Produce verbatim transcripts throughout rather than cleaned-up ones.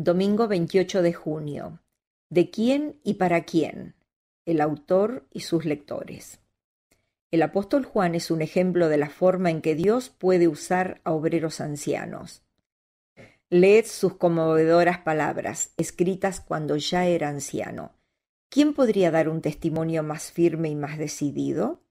Domingo veintiocho de junio. ¿De quién y para quién? El autor y sus lectores. El apóstol Juan es un ejemplo de la forma en que Dios puede usar a obreros ancianos. Leed sus conmovedoras palabras, escritas cuando ya era anciano. ¿Quién podría dar un testimonio más firme y más decidido?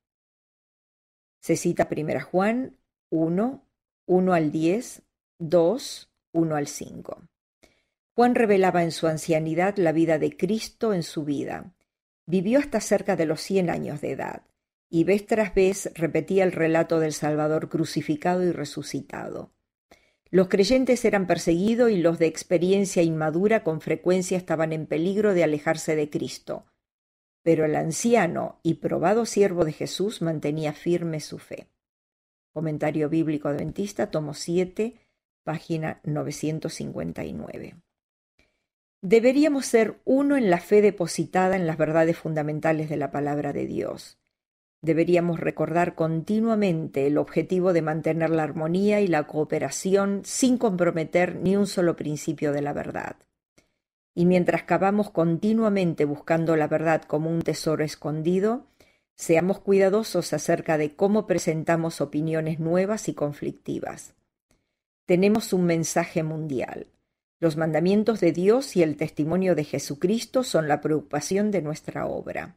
Se cita primera Juan uno, uno al diez, dos, uno al cinco. Juan revelaba en su ancianidad la vida de Cristo en su vida. Vivió hasta cerca de los cien años de edad, y vez tras vez repetía el relato del Salvador crucificado y resucitado. Los creyentes eran perseguidos y los de experiencia inmadura con frecuencia estaban en peligro de alejarse de Cristo. Pero el anciano y probado siervo de Jesús mantenía firme su fe. Comentario Bíblico Adventista, tomo siete, página novecientos cincuenta y nueve. Deberíamos ser uno en la fe depositada en las verdades fundamentales de la palabra de Dios. Deberíamos recordar continuamente el objetivo de mantener la armonía y la cooperación sin comprometer ni un solo principio de la verdad. Y mientras cavamos continuamente buscando la verdad como un tesoro escondido, seamos cuidadosos acerca de cómo presentamos opiniones nuevas y conflictivas. Tenemos un mensaje mundial. Los mandamientos de Dios y el testimonio de Jesucristo son la preocupación de nuestra obra.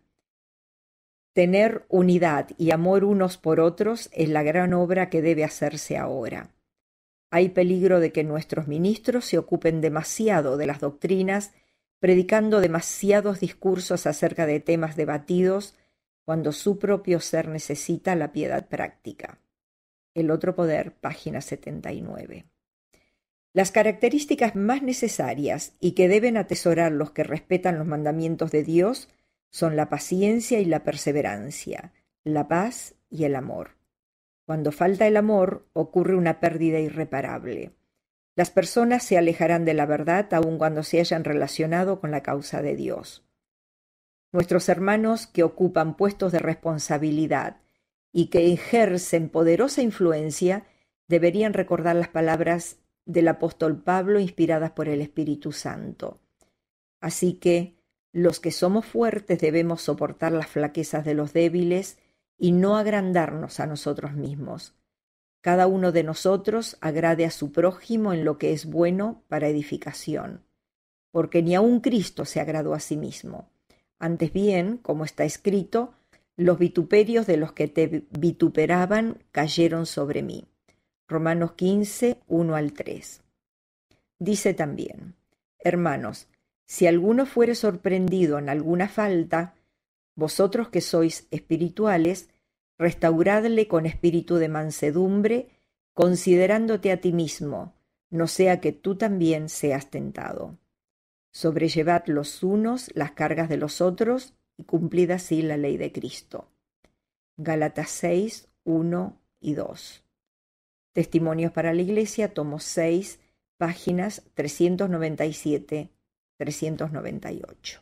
Tener unidad y amor unos por otros es la gran obra que debe hacerse ahora. Hay peligro de que nuestros ministros se ocupen demasiado de las doctrinas, predicando demasiados discursos acerca de temas debatidos, cuando su propio ser necesita la piedad práctica. El otro poder, página setenta y nueve. Las características más necesarias y que deben atesorar los que respetan los mandamientos de Dios son la paciencia y la perseverancia, la paz y el amor. Cuando falta el amor, ocurre una pérdida irreparable. Las personas se alejarán de la verdad aun cuando se hayan relacionado con la causa de Dios. Nuestros hermanos que ocupan puestos de responsabilidad y que ejercen poderosa influencia deberían recordar las palabras del apóstol Pablo inspiradas por el Espíritu Santo. Así que los que somos fuertes debemos soportar las flaquezas de los débiles y no agrandarnos a nosotros mismos. Cada uno de nosotros agrade a su prójimo en lo que es bueno para edificación, porque ni aun Cristo se agradó a sí mismo. Antes bien, como está escrito, los vituperios de los que te vituperaban cayeron sobre mí. Romanos quince, uno al tres. Dice también: hermanos, si alguno fuere sorprendido en alguna falta, vosotros que sois espirituales, restauradle con espíritu de mansedumbre, considerándote a ti mismo, no sea que tú también seas tentado. Sobrellevad los unos las cargas de los otros y cumplid así la ley de Cristo. Gálatas seis, uno y dos. Testimonios para la Iglesia, tomo seis, páginas trescientos noventa y siete, trescientos noventa y ocho.